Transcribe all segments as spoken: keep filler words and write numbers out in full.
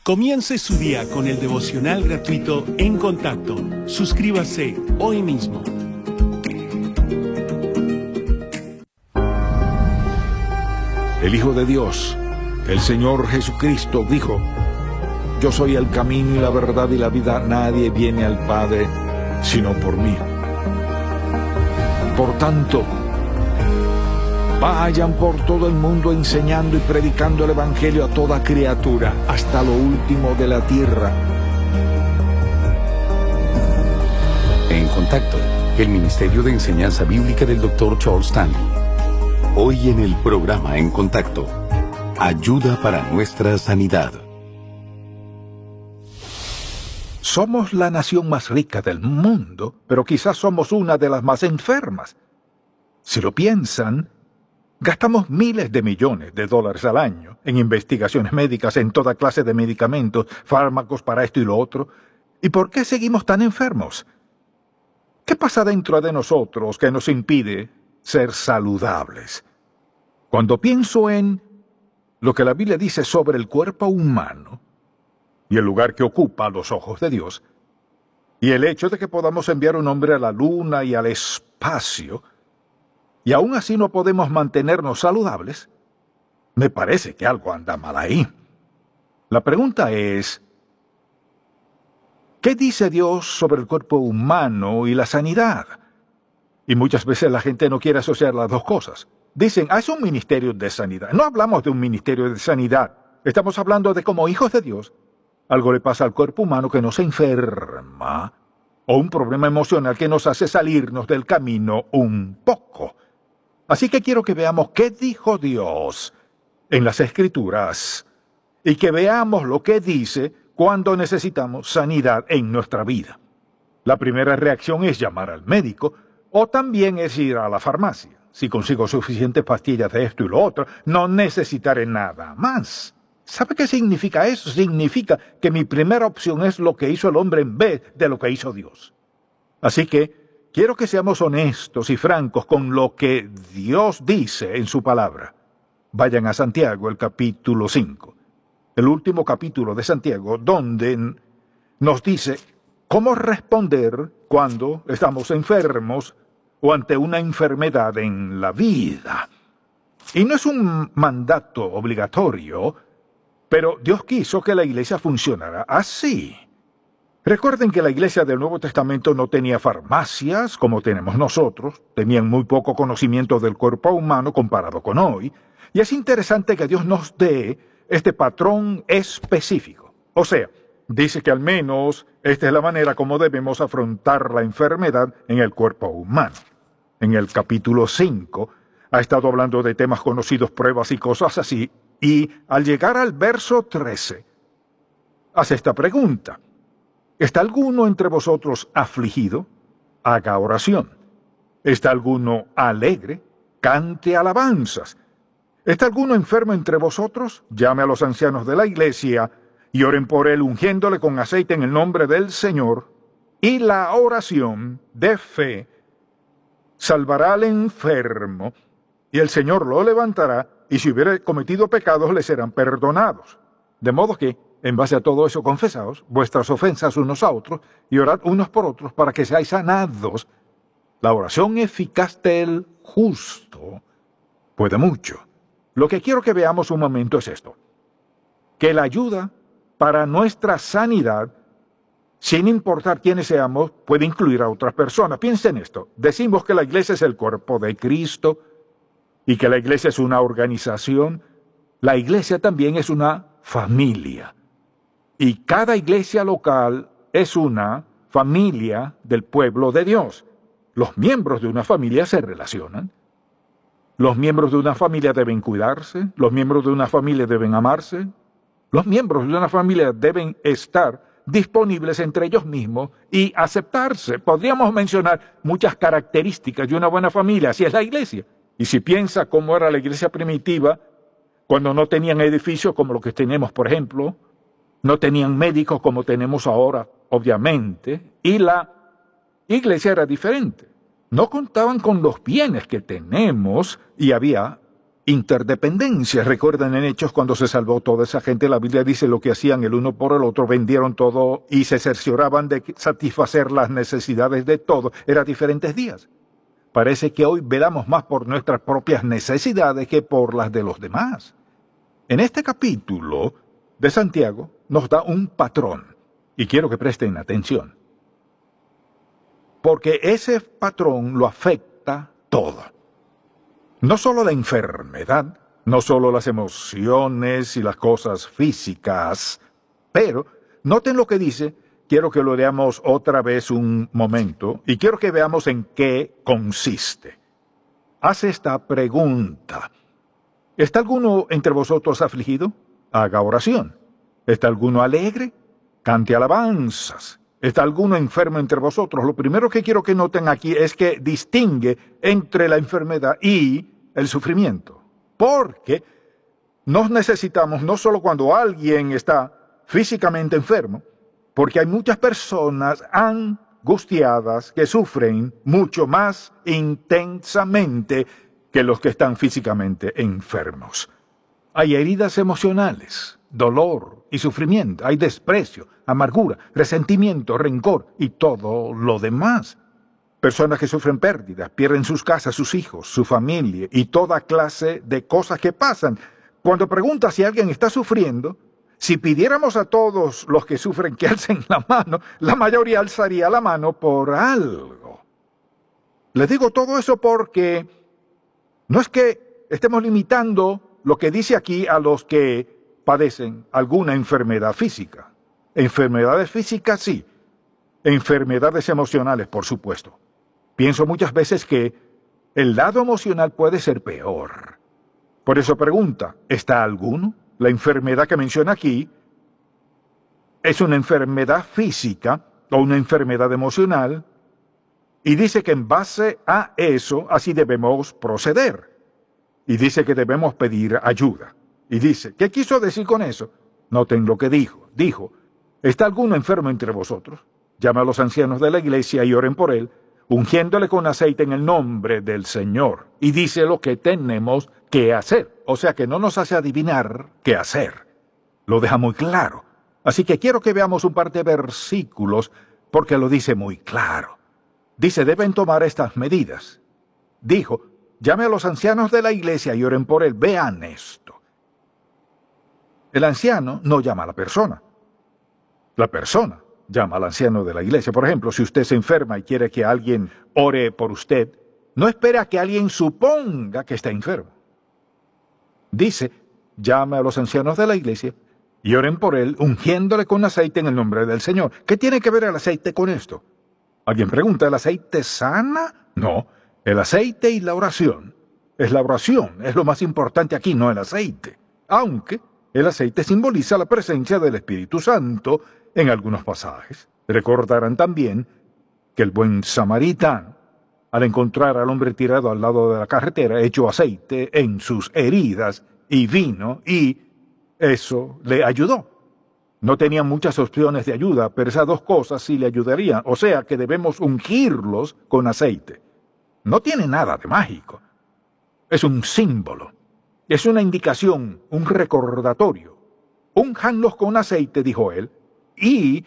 Comience su día con el devocional gratuito En Contacto. Suscríbase hoy mismo. El Hijo de Dios, el Señor Jesucristo, dijo: Yo soy el camino y la verdad y la vida. Nadie viene al Padre sino por mí. Por tanto, vayan por todo el mundo enseñando y predicando el Evangelio a toda criatura, hasta lo último de la tierra. En Contacto, el Ministerio de Enseñanza Bíblica del doctor Charles Stanley. Hoy en el programa En Contacto, ayuda para nuestra sanidad. Somos la nación más rica del mundo, pero quizás somos una de las más enfermas. Si lo piensan, gastamos miles de millones de dólares al año en investigaciones médicas, en toda clase de medicamentos, fármacos para esto y lo otro. ¿Y por qué seguimos tan enfermos? ¿Qué pasa dentro de nosotros que nos impide ser saludables? Cuando pienso en lo que la Biblia dice sobre el cuerpo humano y el lugar que ocupa a los ojos de Dios, y el hecho de que podamos enviar un hombre a la luna y al espacio, y aún así no podemos mantenernos saludables, me parece que algo anda mal ahí. La pregunta es, ¿qué dice Dios sobre el cuerpo humano y la sanidad? Y muchas veces la gente no quiere asociar las dos cosas. Dicen, ah, es un ministerio de sanidad. No hablamos de un ministerio de sanidad. Estamos hablando de como hijos de Dios, algo le pasa al cuerpo humano que nos enferma, o un problema emocional que nos hace salirnos del camino un poco. Así que quiero que veamos qué dijo Dios en las Escrituras y que veamos lo que dice cuando necesitamos sanidad en nuestra vida. La primera reacción es llamar al médico o también es ir a la farmacia. Si consigo suficientes pastillas de esto y lo otro, no necesitaré nada más. ¿Sabe qué significa eso? Significa que mi primera opción es lo que hizo el hombre en vez de lo que hizo Dios. Así que quiero que seamos honestos y francos con lo que Dios dice en su palabra. Vayan a Santiago, el capítulo cinco, el último capítulo de Santiago, donde nos dice cómo responder cuando estamos enfermos o ante una enfermedad en la vida. Y no es un mandato obligatorio, pero Dios quiso que la iglesia funcionara así. Recuerden que la iglesia del Nuevo Testamento no tenía farmacias como tenemos nosotros, tenían muy poco conocimiento del cuerpo humano comparado con hoy, y es interesante que Dios nos dé este patrón específico. O sea, dice que al menos esta es la manera como debemos afrontar la enfermedad en el cuerpo humano. En el capítulo cinco ha estado hablando de temas conocidos, pruebas y cosas así, y al llegar al verso trece, hace esta pregunta. ¿Está alguno entre vosotros afligido? Haga oración. ¿Está alguno alegre? Cante alabanzas. ¿Está alguno enfermo entre vosotros? Llame a los ancianos de la iglesia y oren por él, ungiéndole con aceite en el nombre del Señor. Y la oración de fe salvará al enfermo, y el Señor lo levantará, y si hubiere cometido pecados le serán perdonados. De modo que, en base a todo eso, confesaos vuestras ofensas unos a otros y orad unos por otros para que seáis sanados. La oración eficaz del justo puede mucho. Lo que quiero que veamos un momento es esto: que la ayuda para nuestra sanidad, sin importar quiénes seamos, puede incluir a otras personas. Piensen en esto. Decimos que la iglesia es el cuerpo de Cristo y que la iglesia es una organización. La iglesia también es una familia. Y cada iglesia local es una familia del pueblo de Dios. Los miembros de una familia se relacionan. Los miembros de una familia deben cuidarse. Los miembros de una familia deben amarse. Los miembros de una familia deben estar disponibles entre ellos mismos y aceptarse. Podríamos mencionar muchas características de una buena familia. Así es la iglesia. Y si piensa cómo era la iglesia primitiva, cuando no tenían edificios como los que tenemos, por ejemplo, no tenían médicos como tenemos ahora, obviamente, y la iglesia era diferente. No contaban con los bienes que tenemos y había interdependencia. Recuerden en Hechos cuando se salvó toda esa gente, la Biblia dice lo que hacían el uno por el otro, vendieron todo y se cercioraban de satisfacer las necesidades de todos. Eran diferentes días. Parece que hoy velamos más por nuestras propias necesidades que por las de los demás. En este capítulo de Santiago nos da un patrón, y quiero que presten atención, porque ese patrón lo afecta todo. No solo la enfermedad, no solo las emociones y las cosas físicas, pero noten lo que dice. Quiero que lo leamos otra vez un momento y quiero que veamos en qué consiste. Hace esta pregunta. ¿Está alguno entre vosotros afligido? Haga oración. ¿Está alguno alegre? Cante alabanzas. ¿Está alguno enfermo entre vosotros? Lo primero que quiero que noten aquí es que distingue entre la enfermedad y el sufrimiento. Porque nos necesitamos no solo cuando alguien está físicamente enfermo, porque hay muchas personas angustiadas que sufren mucho más intensamente que los que están físicamente enfermos. Hay heridas emocionales, dolor y sufrimiento, hay desprecio, amargura, resentimiento, rencor y todo lo demás. Personas que sufren pérdidas, pierden sus casas, sus hijos, su familia y toda clase de cosas que pasan. Cuando preguntas si alguien está sufriendo, si pidiéramos a todos los que sufren que alcen la mano, la mayoría alzaría la mano por algo. Les digo todo eso porque no es que estemos limitando lo que dice aquí a los que padecen alguna enfermedad física. Enfermedades físicas sí, enfermedades emocionales por supuesto. Pienso muchas veces que el lado emocional puede ser peor. Por eso pregunta, ¿está alguno? La enfermedad que menciona aquí es una enfermedad física o una enfermedad emocional y dice que en base a eso así debemos proceder. Y dice que debemos pedir ayuda. Y dice, ¿qué quiso decir con eso? Noten lo que dijo. Dijo, ¿está alguno enfermo entre vosotros? Llame a los ancianos de la iglesia y oren por él, ungiéndole con aceite en el nombre del Señor. Y dice lo que tenemos que hacer. O sea que no nos hace adivinar qué hacer. Lo deja muy claro. Así que quiero que veamos un par de versículos porque lo dice muy claro. Dice, deben tomar estas medidas. Dijo, llame a los ancianos de la iglesia y oren por él. Vean esto. El anciano no llama a la persona. La persona llama al anciano de la iglesia. Por ejemplo, si usted se enferma y quiere que alguien ore por usted, no espera a que alguien suponga que está enfermo. Dice, llame a los ancianos de la iglesia y oren por él, ungiéndole con aceite en el nombre del Señor. ¿Qué tiene que ver el aceite con esto? ¿Alguien pregunta, ¿el aceite sana? No, el aceite y la oración. Es la oración, es lo más importante aquí, no el aceite. Aunque el aceite simboliza la presencia del Espíritu Santo en algunos pasajes. Recordarán también que el buen samaritano, al encontrar al hombre tirado al lado de la carretera, echó aceite en sus heridas y vino, y eso le ayudó. No tenía muchas opciones de ayuda, pero esas dos cosas sí le ayudarían. O sea que debemos ungirlos con aceite. No tiene nada de mágico. Es un símbolo. Es una indicación, un recordatorio. Únjanlos con aceite, dijo él, y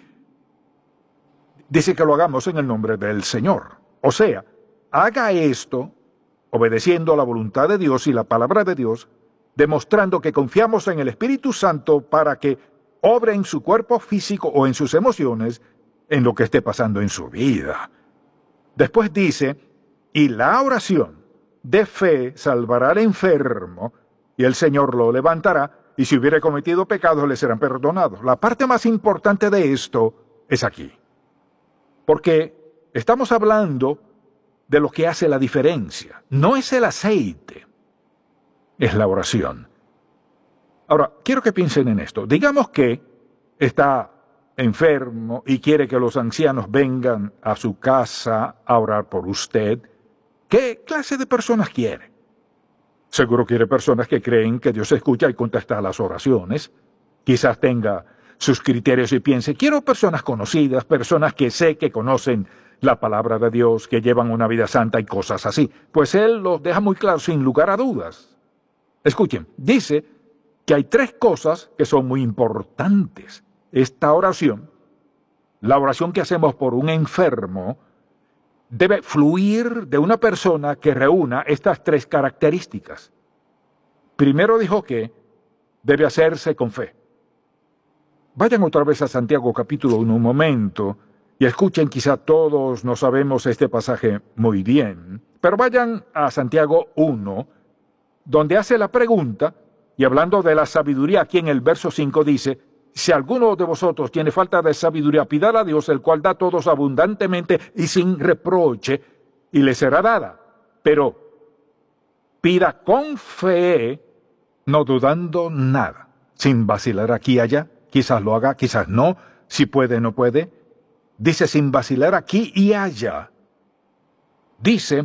dice que lo hagamos en el nombre del Señor. O sea, haga esto obedeciendo a la voluntad de Dios y la palabra de Dios, demostrando que confiamos en el Espíritu Santo para que obre en su cuerpo físico o en sus emociones, en lo que esté pasando en su vida. Después dice, y la oración de fe salvará al enfermo, y el Señor lo levantará, y si hubiere cometido pecados le serán perdonados. La parte más importante de esto es aquí. Porque estamos hablando de lo que hace la diferencia. No es el aceite, es la oración. Ahora, quiero que piensen en esto. Digamos que está enfermo y quiere que los ancianos vengan a su casa a orar por usted. ¿Qué clase de personas quiere? Seguro quiere personas que creen que Dios escucha y contesta las oraciones. Quizás tenga sus criterios y piense, quiero personas conocidas, personas que sé que conocen la palabra de Dios, que llevan una vida santa y cosas así. Pues Él los deja muy claro, sin lugar a dudas. Escuchen, dice que hay tres cosas que son muy importantes. Esta oración, la oración que hacemos por un enfermo, debe fluir de una persona que reúna estas tres características. Primero dijo que debe hacerse con fe. Vayan otra vez a Santiago capítulo uno un momento y escuchen, quizá todos no sabemos este pasaje muy bien, pero vayan a Santiago uno, donde hace la pregunta, y hablando de la sabiduría, aquí en el verso cinco dice, si alguno de vosotros tiene falta de sabiduría, pídala a Dios, el cual da a todos abundantemente y sin reproche, y le será dada. Pero pida con fe, no dudando nada, sin vacilar aquí y allá, quizás lo haga, quizás no, si puede, no puede. Dice sin vacilar aquí y allá. Dice,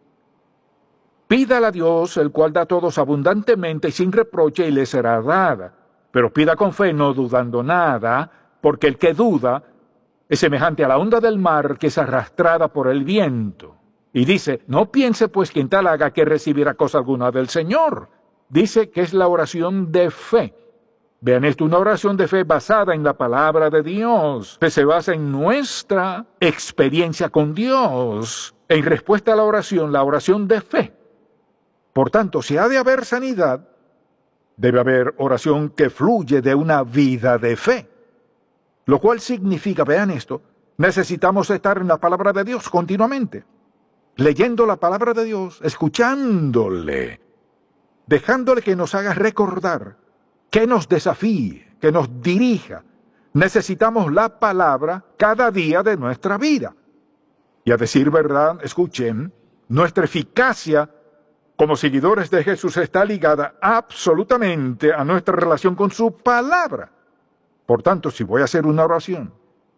pídala a Dios, el cual da a todos abundantemente y sin reproche, y le será dada. Pero pida con fe, no dudando nada, porque el que duda es semejante a la onda del mar que es arrastrada por el viento. Y dice, no piense pues quien tal haga que recibirá cosa alguna del Señor. Dice que es la oración de fe. Vean esto, una oración de fe basada en la palabra de Dios, que se basa en nuestra experiencia con Dios. En respuesta a la oración, la oración de fe. Por tanto, si ha de haber sanidad, debe haber oración que fluye de una vida de fe. Lo cual significa, vean esto, necesitamos estar en la palabra de Dios continuamente, leyendo la palabra de Dios, escuchándole, dejándole que nos haga recordar, que nos desafíe, que nos dirija. Necesitamos la palabra cada día de nuestra vida. Y a decir verdad, escuchen, nuestra eficacia como seguidores de Jesús está ligada absolutamente a nuestra relación con su palabra. Por tanto, si voy a hacer una oración,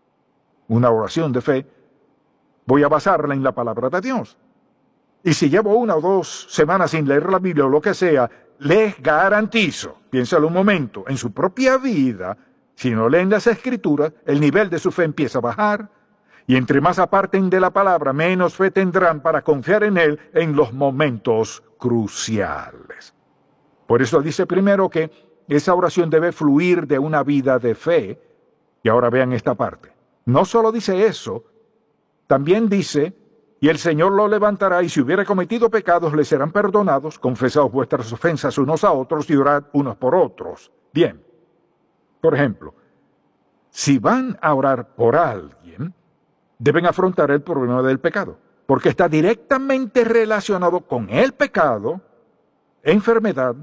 una oración de fe, voy a basarla en la palabra de Dios. Y si llevo una o dos semanas sin leer la Biblia o lo que sea, les garantizo, piénsalo un momento, en su propia vida, si no leen las Escrituras, el nivel de su fe empieza a bajar, y entre más aparten de la palabra, menos fe tendrán para confiar en Él en los momentos cruciales. Por eso dice primero que esa oración debe fluir de una vida de fe. Y ahora vean esta parte. No solo dice eso, también dice, y el Señor lo levantará, y si hubiere cometido pecados, le serán perdonados, confesaos vuestras ofensas unos a otros y orad unos por otros. Bien, por ejemplo, si van a orar por alguien, deben afrontar el problema del pecado, porque está directamente relacionado con el pecado, enfermedad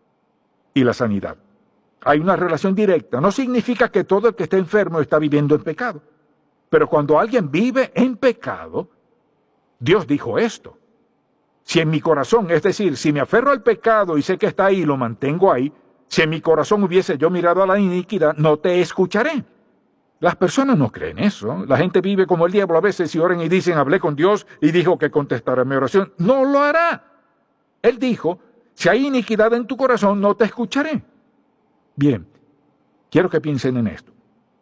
y la sanidad. Hay una relación directa. No significa que todo el que está enfermo está viviendo en pecado, pero cuando alguien vive en pecado, Dios dijo esto: si en mi corazón, es decir, si me aferro al pecado y sé que está ahí y lo mantengo ahí, si en mi corazón hubiese yo mirado a la iniquidad, no te escucharé. Las personas no creen eso. La gente vive como el diablo a veces y oran y dicen, hablé con Dios y dijo que contestará mi oración. No lo hará. Él dijo, si hay iniquidad en tu corazón, no te escucharé. Bien, quiero que piensen en esto.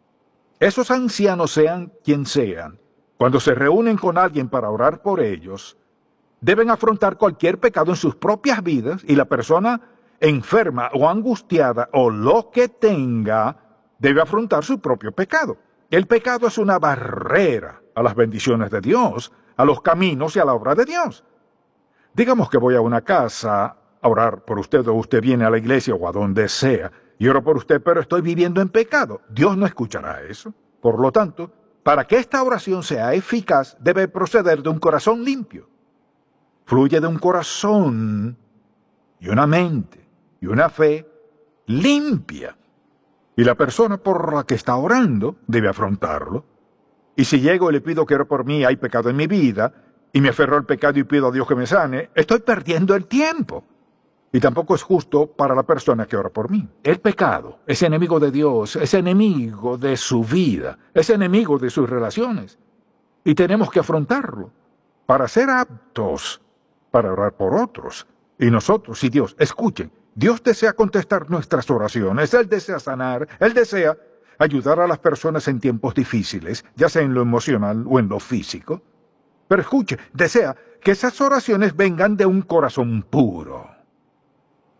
Esos ancianos, sean quien sean, cuando se reúnen con alguien para orar por ellos, deben afrontar cualquier pecado en sus propias vidas y la persona enferma o angustiada o lo que tenga debe afrontar su propio pecado. El pecado es una barrera a las bendiciones de Dios, a los caminos y a la obra de Dios. Digamos que voy a una casa a orar por usted, o usted viene a la iglesia o a donde sea, y oro por usted, pero estoy viviendo en pecado. Dios no escuchará eso. Por lo tanto, para que esta oración sea eficaz, debe proceder de un corazón limpio. Fluye de un corazón y una mente y una fe limpia. Y la persona por la que está orando debe afrontarlo. Y si llego y le pido que ore por mí, hay pecado en mi vida, y me aferro al pecado y pido a Dios que me sane, estoy perdiendo el tiempo. Y tampoco es justo para la persona que ora por mí. El pecado es enemigo de Dios, es enemigo de su vida, es enemigo de sus relaciones. Y tenemos que afrontarlo para ser aptos para orar por otros. Y nosotros, y Dios, escuchen, Dios desea contestar nuestras oraciones, Él desea sanar, Él desea ayudar a las personas en tiempos difíciles, ya sea en lo emocional o en lo físico. Pero escuche, desea que esas oraciones vengan de un corazón puro.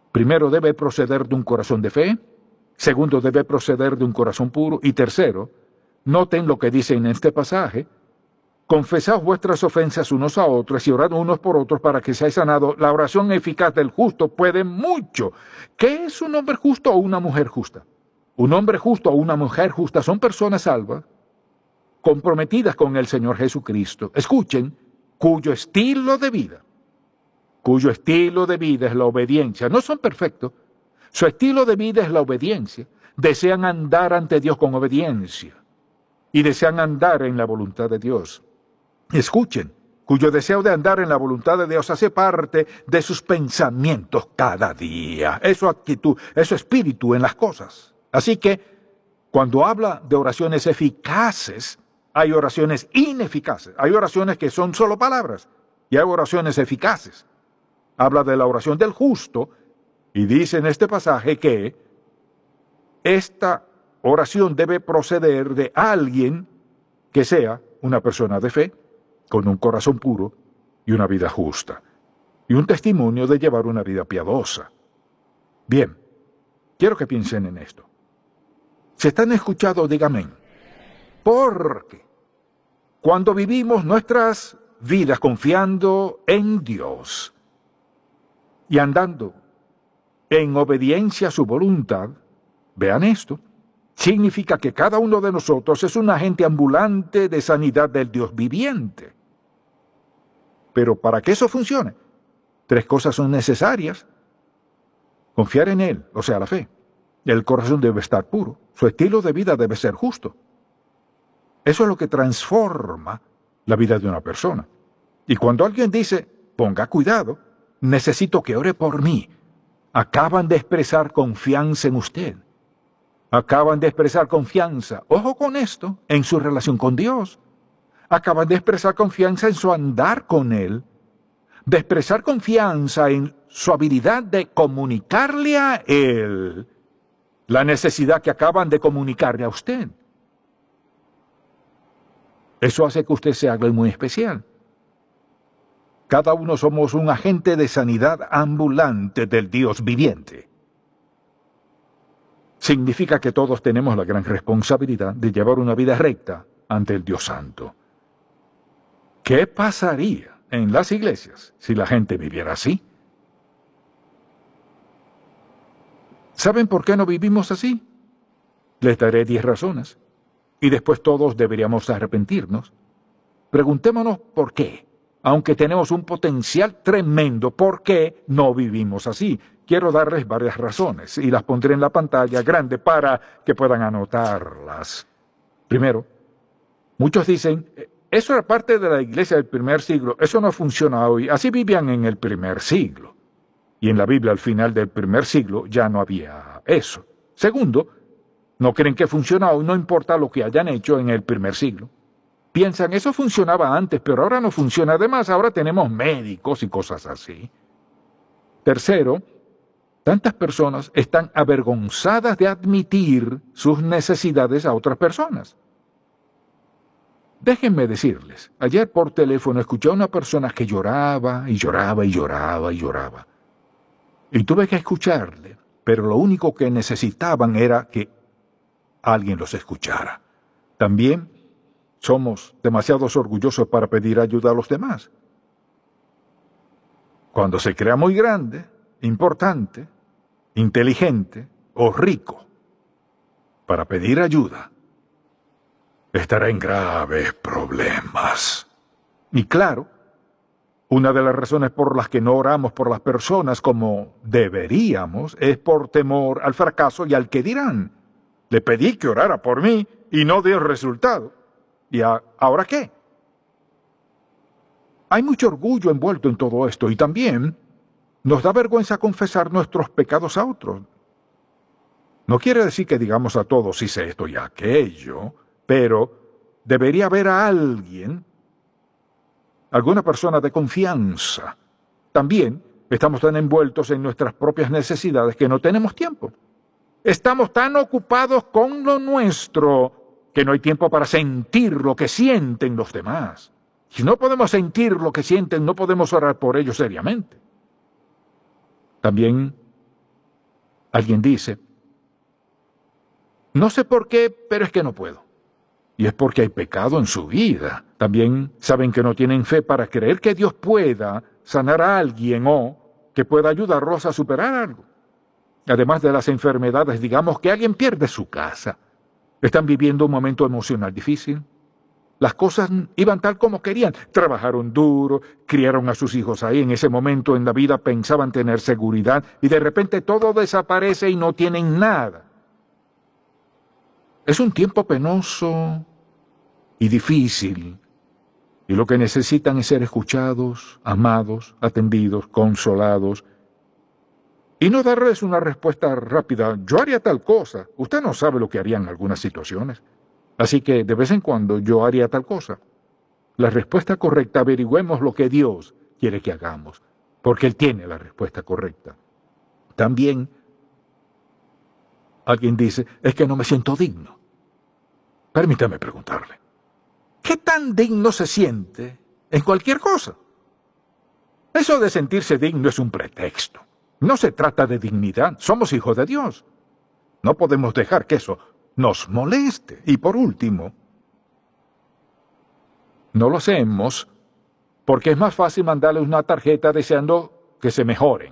Primero, debe proceder de un corazón de fe. Segundo, debe proceder de un corazón puro. Y tercero, noten lo que dice en este pasaje: confesad vuestras ofensas unos a otros y orad unos por otros para que seáis sanados. La oración eficaz del justo puede mucho. ¿Qué es un hombre justo o una mujer justa? Un hombre justo o una mujer justa son personas salvas, comprometidas con el Señor Jesucristo. Escuchen, cuyo estilo de vida, cuyo estilo de vida es la obediencia. No son perfectos. Su estilo de vida es la obediencia. Desean andar ante Dios con obediencia y desean andar en la voluntad de Dios. Escuchen, cuyo deseo de andar en la voluntad de Dios hace parte de sus pensamientos cada día. Es su actitud, es su espíritu en las cosas. Así que, cuando habla de oraciones eficaces, hay oraciones ineficaces. Hay oraciones que son solo palabras y hay oraciones eficaces. Habla de la oración del justo y dice en este pasaje que esta oración debe proceder de alguien que sea una persona de fe, con un corazón puro y una vida justa, y un testimonio de llevar una vida piadosa. Bien, quiero que piensen en esto. Si están escuchando, díganme, porque cuando vivimos nuestras vidas confiando en Dios y andando en obediencia a su voluntad, vean esto, significa que cada uno de nosotros es un agente ambulante de sanidad del Dios viviente. Pero para que eso funcione, tres cosas son necesarias. Confiar en Él, o sea, la fe. El corazón debe estar puro. Su estilo de vida debe ser justo. Eso es lo que transforma la vida de una persona. Y cuando alguien dice, ponga cuidado, necesito que ore por mí, acaban de expresar confianza en usted. Acaban de expresar confianza, ojo con esto, en su relación con Dios. Acaban de expresar confianza en su andar con Él, de expresar confianza en su habilidad de comunicarle a Él la necesidad que acaban de comunicarle a usted. Eso hace que usted sea alguien muy especial. Cada uno somos un agente de sanidad ambulante del Dios viviente. Significa que todos tenemos la gran responsabilidad de llevar una vida recta ante el Dios Santo. ¿Qué pasaría en las iglesias si la gente viviera así? ¿Saben por qué no vivimos así? Les daré diez razones, y después todos deberíamos arrepentirnos. Preguntémonos por qué, aunque tenemos un potencial tremendo, ¿por qué no vivimos así? Quiero darles varias razones, y las pondré en la pantalla grande para que puedan anotarlas. Primero, muchos dicen, eso era parte de la iglesia del primer siglo, eso no funciona hoy, así vivían en el primer siglo. Y en la Biblia, al final del primer siglo, ya no había eso. Segundo, no creen que funciona hoy, no importa lo que hayan hecho en el primer siglo. Piensan, eso funcionaba antes, pero ahora no funciona. Además, ahora tenemos médicos y cosas así. Tercero, tantas personas están avergonzadas de admitir sus necesidades a otras personas. Déjenme decirles, ayer por teléfono escuché a una persona que lloraba y lloraba y lloraba y lloraba. Y tuve que escucharle, pero lo único que necesitaban era que alguien los escuchara. También somos demasiado orgullosos para pedir ayuda a los demás. Cuando se crea muy grande, importante, inteligente o rico para pedir ayuda, estará en graves problemas. Y claro, una de las razones por las que no oramos por las personas como deberíamos es por temor al fracaso y al que dirán. Le pedí que orara por mí y no dio resultado. ¿Y a, ahora qué? Hay mucho orgullo envuelto en todo esto y también nos da vergüenza confesar nuestros pecados a otros. No quiere decir que digamos a todos hice esto y aquello, pero debería haber a alguien, alguna persona de confianza. También estamos tan envueltos en nuestras propias necesidades que no tenemos tiempo. Estamos tan ocupados con lo nuestro que no hay tiempo para sentir lo que sienten los demás. Si no podemos sentir lo que sienten, no podemos orar por ellos seriamente. También Alguien dice, no sé por qué, pero es que no puedo. Y es porque hay pecado en su vida. También saben que no tienen fe para creer que Dios pueda sanar a alguien o que pueda ayudarlos a superar algo. Además de las enfermedades, digamos que alguien pierde su casa. Están viviendo un momento emocional difícil. Las cosas iban tal como querían. Trabajaron duro, criaron a sus hijos ahí. En ese momento en la vida pensaban tener seguridad y de repente todo desaparece y no tienen nada. Es un tiempo penoso y difícil. Y lo que necesitan es ser escuchados, amados, atendidos, consolados. Y no darles una respuesta rápida. Yo haría tal cosa. Usted no sabe lo que haría en algunas situaciones. Así que de vez en cuando yo haría tal cosa. La respuesta correcta, averigüemos lo que Dios quiere que hagamos, porque Él tiene la respuesta correcta. También alguien dice, es que no me siento digno. Permítame preguntarle, ¿qué tan digno se siente en cualquier cosa? Eso de sentirse digno es un pretexto. No se trata de dignidad, somos hijos de Dios. No podemos dejar que eso nos moleste. Y por último, no lo hacemos porque es más fácil mandarles una tarjeta deseando que se mejoren.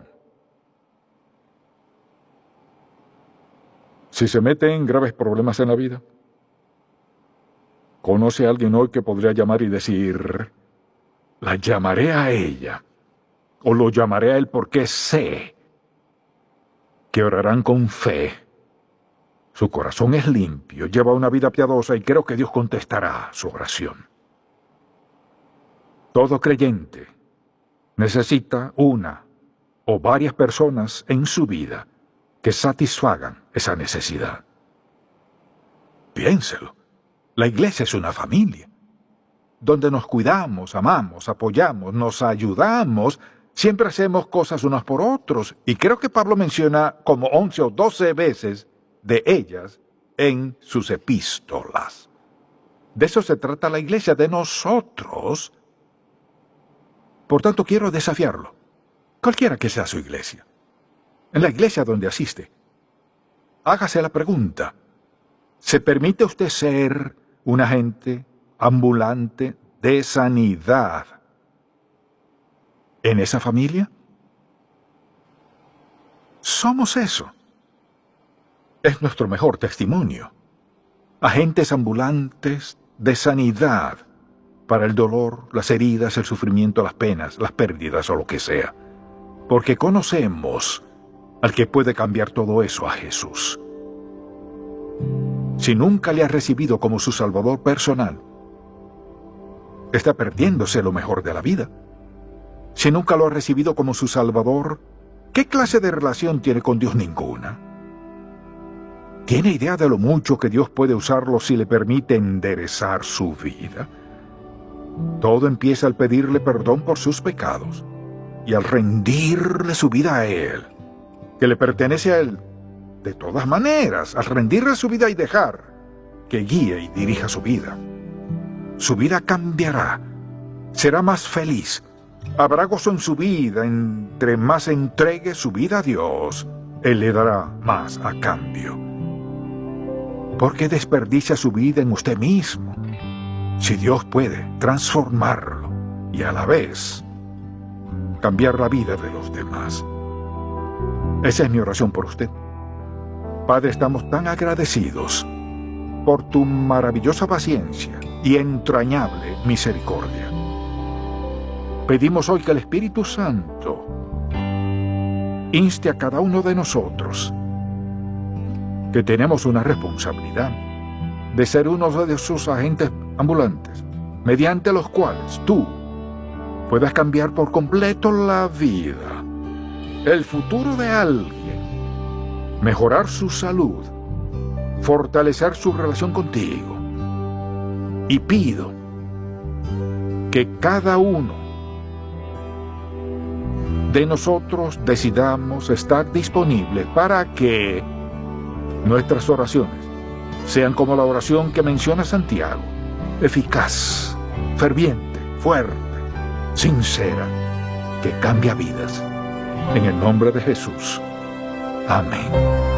Si se mete en graves problemas en la vida, ¿conoce a alguien hoy que podría llamar y decir, la llamaré a ella, o lo llamaré a él porque sé que orarán con fe? Su corazón es limpio, lleva una vida piadosa y creo que Dios contestará su oración. Todo creyente necesita una o varias personas en su vida que satisfagan esa necesidad. Piénselo. La iglesia es una familia, donde nos cuidamos, amamos, apoyamos, nos ayudamos, siempre hacemos cosas unos por otros. Y creo que Pablo menciona como once o doce veces de ellas en sus epístolas. De eso se trata la iglesia, de nosotros. Por tanto, quiero desafiarlo, cualquiera que sea su iglesia. En la iglesia donde asiste, hágase la pregunta, ¿se permite usted ser un agente ambulante de sanidad en esa familia? Somos eso. Es nuestro mejor testimonio. Agentes ambulantes de sanidad para el dolor, las heridas, el sufrimiento, las penas, las pérdidas o lo que sea. Porque conocemos al que puede cambiar todo eso, a Jesús. Si nunca le ha recibido como su Salvador personal, está perdiéndose lo mejor de la vida. Si nunca lo ha recibido como su Salvador, ¿qué clase de relación tiene con Dios? Ninguna. ¿Tiene idea de lo mucho que Dios puede usarlo si le permite enderezar su vida? Todo empieza al pedirle perdón por sus pecados y al rendirle su vida a Él, que le pertenece a Él de todas maneras, al rendirle su vida y dejar que guíe y dirija su vida. Su vida cambiará, será más feliz, habrá gozo en su vida. Entre más entregue su vida a Dios, Él le dará más a cambio. ¿Por qué desperdicia su vida en usted mismo? Si Dios puede transformarlo y a la vez cambiar la vida de los demás. Esa es mi oración por usted. Padre, estamos tan agradecidos por tu maravillosa paciencia y entrañable misericordia. Pedimos hoy que el Espíritu Santo inste a cada uno de nosotros que tenemos una responsabilidad de ser uno de sus agentes ambulantes, mediante los cuales tú puedas cambiar por completo la vida, el futuro de alguien, mejorar su salud, fortalecer su relación contigo. Y pido que cada uno de nosotros decidamos estar disponibles para que nuestras oraciones sean como la oración que menciona Santiago, eficaz, ferviente, fuerte, sincera, que cambia vidas. En el nombre de Jesús. Amén.